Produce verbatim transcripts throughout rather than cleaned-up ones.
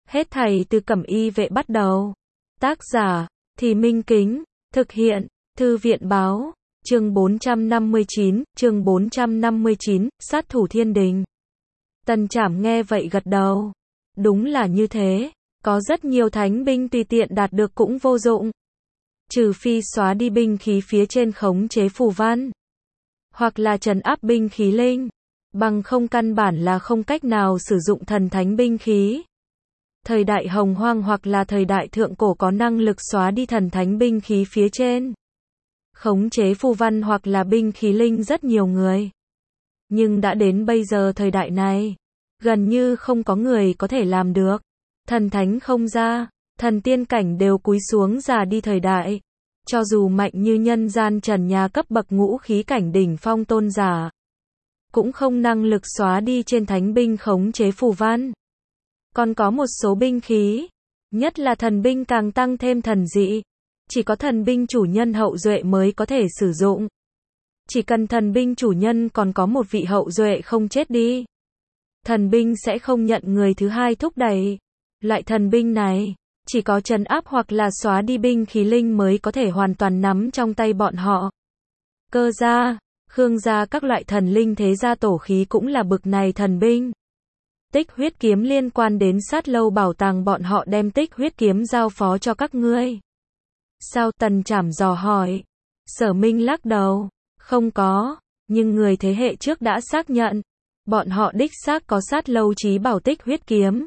Hết thảy từ Cẩm Y vệ bắt đầu. Tác giả, Thì Minh Kính, thực hiện, Thư viện báo, chương bốn trăm năm mươi chín, chương bốn trăm năm mươi chín, sát thủ thiên đình. Tần Trảm nghe vậy gật đầu. Đúng là như thế, có rất nhiều thánh binh tùy tiện đạt được cũng vô dụng. Trừ phi xóa đi binh khí phía trên khống chế phù văn, hoặc là trấn áp binh khí linh, bằng không căn bản là không cách nào sử dụng thần thánh binh khí. Thời đại hồng hoang hoặc là thời đại thượng cổ có năng lực xóa đi thần thánh binh khí phía trên khống chế phù văn hoặc là binh khí linh rất nhiều người. Nhưng đã đến bây giờ thời đại này, gần như không có người có thể làm được. Thần thánh không ra, thần tiên cảnh đều cúi xuống già đi thời đại. Cho dù mạnh như nhân gian trần nhà cấp bậc ngũ khí cảnh đỉnh phong tôn giả, cũng không năng lực xóa đi trên thánh binh khống chế phù văn. Còn có một số binh khí, nhất là thần binh càng tăng thêm thần dị. Chỉ có thần binh chủ nhân hậu duệ mới có thể sử dụng. Chỉ cần thần binh chủ nhân còn có một vị hậu duệ không chết đi, thần binh sẽ không nhận người thứ hai thúc đẩy. Loại thần binh này, chỉ có trấn áp hoặc là xóa đi binh khí linh mới có thể hoàn toàn nắm trong tay bọn họ. Cơ gia, Khương gia các loại thần linh thế gia tổ khí cũng là bực này thần binh. Tích huyết kiếm liên quan đến sát lâu bảo tàng, bọn họ đem tích huyết kiếm giao phó cho các ngươi. Sao? Tần Trảm dò hỏi. Sở Minh lắc đầu. Không có, nhưng người thế hệ trước đã xác nhận. Bọn họ đích xác có sát lâu chí bảo tích huyết kiếm.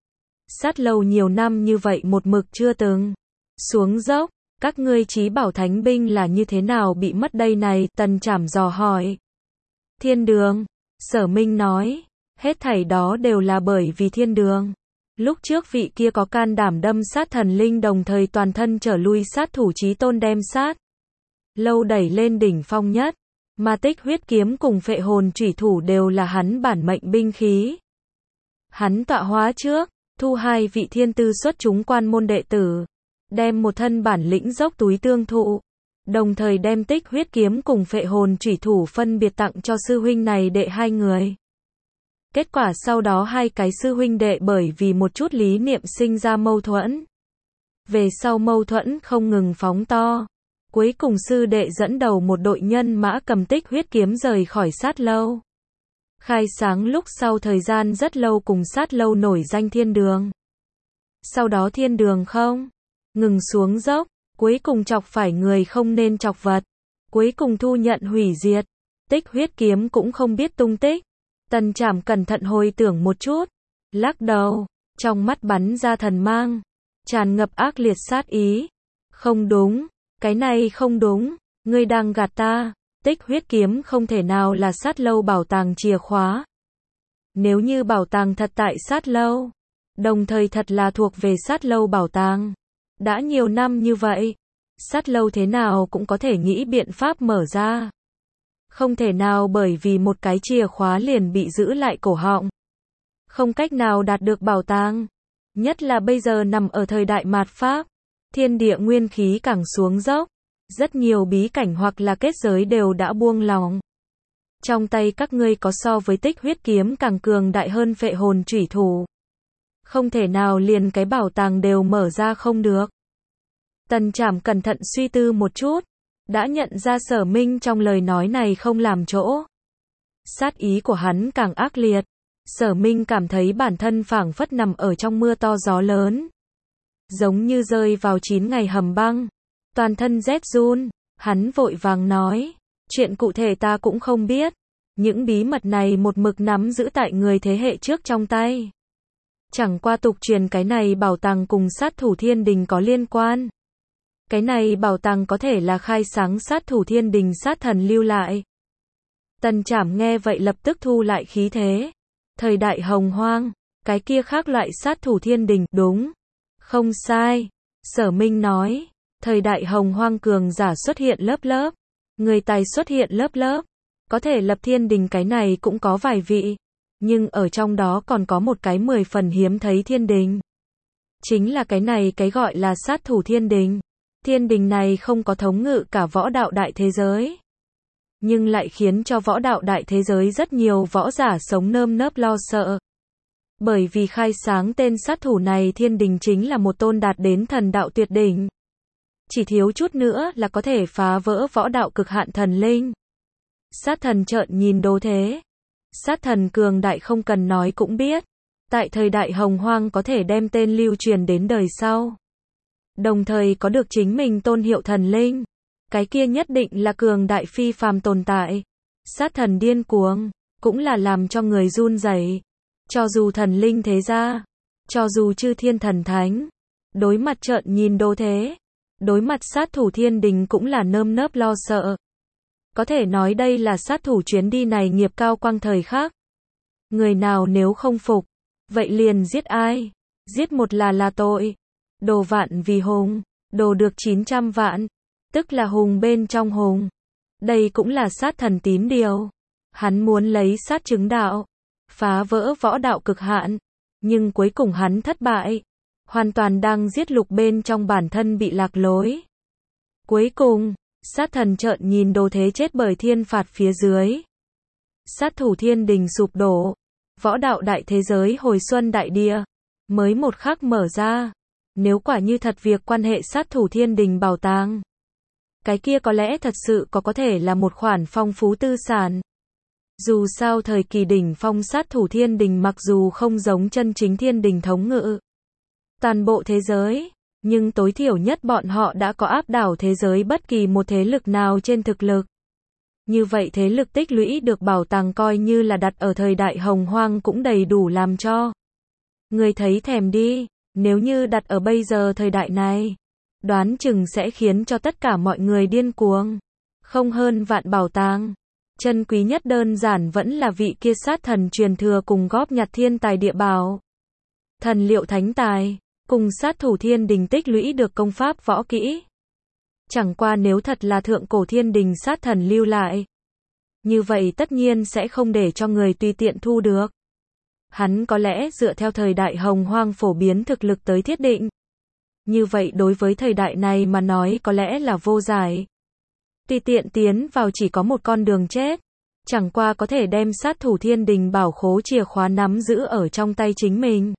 Sát lâu nhiều năm như vậy một mực chưa từng xuống dốc. Các ngươi chí bảo thánh binh là như thế nào bị mất đây này? Tần Trảm dò hỏi. Thiên đường. Sở Minh nói. Hết thảy đó đều là bởi vì thiên đường. Lúc trước vị kia có can đảm đâm sát thần linh, đồng thời toàn thân trở lui sát thủ chí tôn đem sát lâu đẩy lên đỉnh phong nhất. Mà tích huyết kiếm cùng phệ hồn chủy thủ đều là hắn bản mệnh binh khí. Hắn tọa hóa trước, thu hai vị thiên tư xuất chúng quan môn đệ tử, đem một thân bản lĩnh dốc túi tương thụ, đồng thời đem tích huyết kiếm cùng phệ hồn chủy thủ phân biệt tặng cho sư huynh này đệ hai người. Kết quả sau đó hai cái sư huynh đệ bởi vì một chút lý niệm sinh ra mâu thuẫn. Về sau mâu thuẫn không ngừng phóng to. Cuối cùng sư đệ dẫn đầu một đội nhân mã cầm tích huyết kiếm rời khỏi sát lâu. Khai sáng lúc sau thời gian rất lâu cùng sát lâu nổi danh thiên đường. Sau đó thiên đường không ngừng xuống dốc, cuối cùng chọc phải người không nên chọc vật. Cuối cùng thu nhận hủy diệt. Tích huyết kiếm cũng không biết tung tích. Tần Trảm cẩn thận hồi tưởng một chút, lắc đầu, trong mắt bắn ra thần mang, tràn ngập ác liệt sát ý. Không đúng, cái này không đúng, ngươi đang gạt ta. Tích huyết kiếm không thể nào là sát lâu bảo tàng chìa khóa. Nếu như bảo tàng thật tại sát lâu, đồng thời thật là thuộc về sát lâu bảo tàng, đã nhiều năm như vậy, sát lâu thế nào cũng có thể nghĩ biện pháp mở ra. Không thể nào bởi vì một cái chìa khóa liền bị giữ lại cổ họng. Không cách nào đạt được bảo tàng. Nhất là bây giờ nằm ở thời đại mạt Pháp. Thiên địa nguyên khí càng xuống dốc. Rất nhiều bí cảnh hoặc là kết giới đều đã buông lỏng. Trong tay các ngươi có so với tích huyết kiếm càng cường đại hơn phệ hồn chủy thủ. Không thể nào liền cái bảo tàng đều mở ra không được. Tần Trảm cẩn thận suy tư một chút. Đã nhận ra Sở Minh trong lời nói này không làm chỗ. Sát ý của hắn càng ác liệt. Sở Minh cảm thấy bản thân phảng phất nằm ở trong mưa to gió lớn. Giống như rơi vào chín ngày hầm băng. Toàn thân rét run. Hắn vội vàng nói. Chuyện cụ thể ta cũng không biết. Những bí mật này một mực nắm giữ tại người thế hệ trước trong tay. Chẳng qua tục truyền cái này bảo tàng cùng sát thủ thiên đình có liên quan. Cái này bảo tàng có thể là khai sáng sát thủ thiên đình sát thần lưu lại. Tần Trảm nghe vậy lập tức thu lại khí thế. Thời đại hồng hoang, cái kia khác loại sát thủ thiên đình, đúng. Không sai. Sở Minh nói, thời đại hồng hoang cường giả xuất hiện lớp lớp. Người tài xuất hiện lớp lớp. Có thể lập thiên đình cái này cũng có vài vị. Nhưng ở trong đó còn có một cái mười phần hiếm thấy thiên đình. Chính là cái này cái gọi là sát thủ thiên đình. Thiên đình này không có thống ngự cả võ đạo đại thế giới, nhưng lại khiến cho võ đạo đại thế giới rất nhiều võ giả sống nơm nớp lo sợ. Bởi vì khai sáng tên sát thủ này Thiên Đình chính là một tôn đạt đến thần đạo tuyệt đỉnh. Chỉ thiếu chút nữa là có thể phá vỡ võ đạo cực hạn thần linh. Sát thần trợn nhìn Đỗ Thế. Sát thần cường đại không cần nói cũng biết. Tại thời đại hồng hoang có thể đem tên lưu truyền đến đời sau. Đồng thời có được chính mình tôn hiệu thần linh. Cái kia nhất định là cường đại phi phàm tồn tại. Sát thần điên cuồng, cũng là làm cho người run rẩy. Cho dù thần linh thế gia, cho dù chư thiên thần thánh, đối mặt trợn nhìn Đỗ Thế, đối mặt sát thủ Thiên Đình cũng là nơm nớp lo sợ. Có thể nói đây là sát thủ chuyến đi này nghiệp cao quang thời khắc. Người nào nếu không phục, vậy liền giết ai? Giết một là là tội. Đồ vạn vì hùng, đồ được chín trăm vạn, tức là hùng bên trong hùng. Đây cũng là sát thần tín điều. Hắn muốn lấy sát chứng đạo, phá vỡ võ đạo cực hạn, nhưng cuối cùng hắn thất bại. Hoàn toàn đang giết lục bên trong bản thân bị lạc lối. Cuối cùng, sát thần trợn nhìn Đỗ Thế chết bởi thiên phạt phía dưới. Sát thủ Thiên Đình sụp đổ, võ đạo đại thế giới hồi xuân đại địa, mới một khắc mở ra. Nếu quả như thật việc quan hệ sát thủ Thiên Đình bảo tàng, cái kia có lẽ thật sự có có thể là một khoản phong phú tư sản. Dù sao thời kỳ đỉnh phong sát thủ Thiên Đình mặc dù không giống chân chính Thiên Đình thống ngự toàn bộ thế giới, nhưng tối thiểu nhất bọn họ đã có áp đảo thế giới bất kỳ một thế lực nào trên thực lực. Như vậy thế lực tích lũy được bảo tàng coi như là đặt ở thời đại hồng hoang cũng đầy đủ làm cho người thấy thèm đi. Nếu như đặt ở bây giờ thời đại này, đoán chừng sẽ khiến cho tất cả mọi người điên cuồng. Không hơn vạn bảo tàng. Chân quý nhất đơn giản vẫn là vị kia sát thần truyền thừa cùng góp nhặt thiên tài địa bảo. Thần liệu thánh tài, cùng sát thủ Thiên Đình tích lũy được công pháp võ kỹ. Chẳng qua nếu thật là thượng cổ Thiên Đình sát thần lưu lại, như vậy tất nhiên sẽ không để cho người tùy tiện thu được. Hắn có lẽ dựa theo thời đại hồng hoang phổ biến thực lực tới thiết định. Như vậy đối với thời đại này mà nói có lẽ là vô giải. Tùy tiện tiến vào chỉ có một con đường chết. Chẳng qua có thể đem sát thủ Thiên Đình bảo khố chìa khóa nắm giữ ở trong tay chính mình.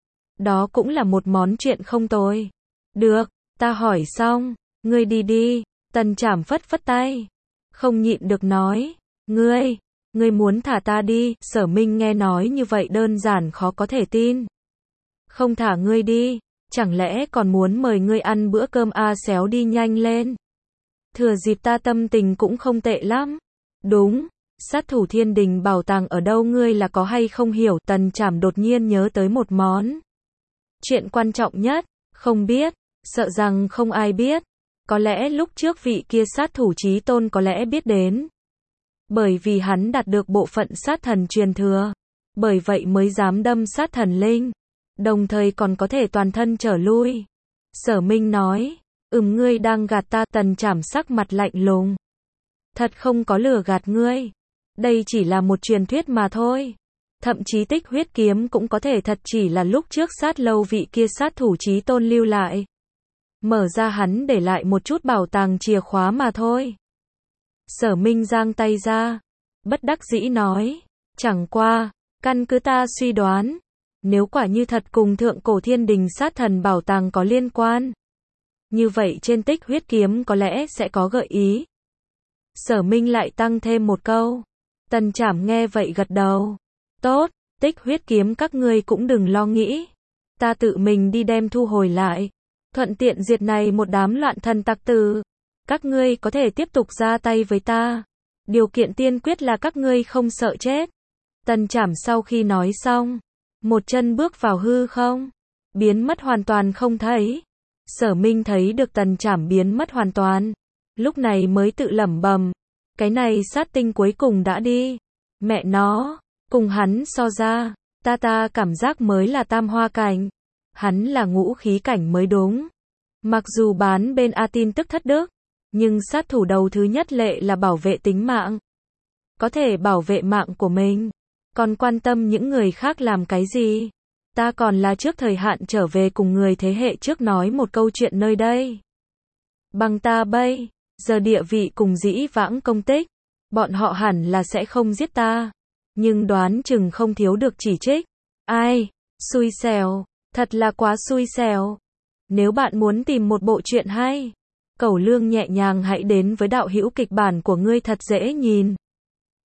Đó cũng là một món chuyện không tồi. Được, ta hỏi xong, ngươi đi đi. Tần Trảm phất phất tay. Không nhịn được nói, ngươi, ngươi muốn thả ta đi. Sở Minh nghe nói như vậy đơn giản khó có thể tin. Không thả ngươi đi, chẳng lẽ còn muốn mời ngươi ăn bữa cơm a xéo đi nhanh lên. Thừa dịp ta tâm tình cũng không tệ lắm. Đúng, sát thủ Thiên Đình bảo tàng ở đâu ngươi là có hay không hiểu. Tần Trảm đột nhiên nhớ tới một món chuyện quan trọng nhất, không biết, sợ rằng không ai biết. Có lẽ lúc trước vị kia sát thủ chí tôn có lẽ biết đến. Bởi vì hắn đạt được bộ phận sát thần truyền thừa. Bởi vậy mới dám đâm sát thần linh. Đồng thời còn có thể toàn thân trở lui. Sở Minh nói, ừm ngươi đang gạt ta. Tần Trảm sắc mặt lạnh lùng. Thật không có lừa gạt ngươi. Đây chỉ là một truyền thuyết mà thôi. Thậm chí tích huyết kiếm cũng có thể thật chỉ là lúc trước sát lâu vị kia sát thủ chí tôn lưu lại. Mở ra hắn để lại một chút bảo tàng chìa khóa mà thôi. Sở Minh giang tay ra. Bất đắc dĩ nói. Chẳng qua, căn cứ ta suy đoán. Nếu quả như thật cùng thượng cổ Thiên Đình sát thần bảo tàng có liên quan. Như vậy trên tích huyết kiếm có lẽ sẽ có gợi ý. Sở Minh lại tăng thêm một câu. Tần Trảm nghe vậy gật đầu. Tốt, tích huyết kiếm các ngươi cũng đừng lo nghĩ. Ta tự mình đi đem thu hồi lại. Thuận tiện diệt này một đám loạn thần tặc tử. Các ngươi có thể tiếp tục ra tay với ta. Điều kiện tiên quyết là các ngươi không sợ chết. Tần Trảm sau khi nói xong, một chân bước vào hư không, biến mất hoàn toàn không thấy. Sở Minh thấy được Tần Trảm biến mất hoàn toàn, lúc này mới tự lẩm bẩm, cái này sát tinh cuối cùng đã đi. Mẹ nó, cùng hắn so ra, ta ta cảm giác mới là tam hoa cảnh. Hắn là ngũ khí cảnh mới đúng. Mặc dù bán bên A tin tức thất đức, nhưng sát thủ đầu thứ nhất lệ là bảo vệ tính mạng. Có thể bảo vệ mạng của mình, còn quan tâm những người khác làm cái gì. Ta còn là trước thời hạn trở về cùng người thế hệ trước nói một câu chuyện nơi đây. Bằng ta bây giờ địa vị cùng dĩ vãng công tích, bọn họ hẳn là sẽ không giết ta. Nhưng đoán chừng không thiếu được chỉ trích. Ai, xui xẻo, thật là quá xui xẻo. Nếu bạn muốn tìm một bộ truyện hay, cẩu lương nhẹ nhàng hãy đến với đạo hữu kịch bản của ngươi thật dễ nhìn.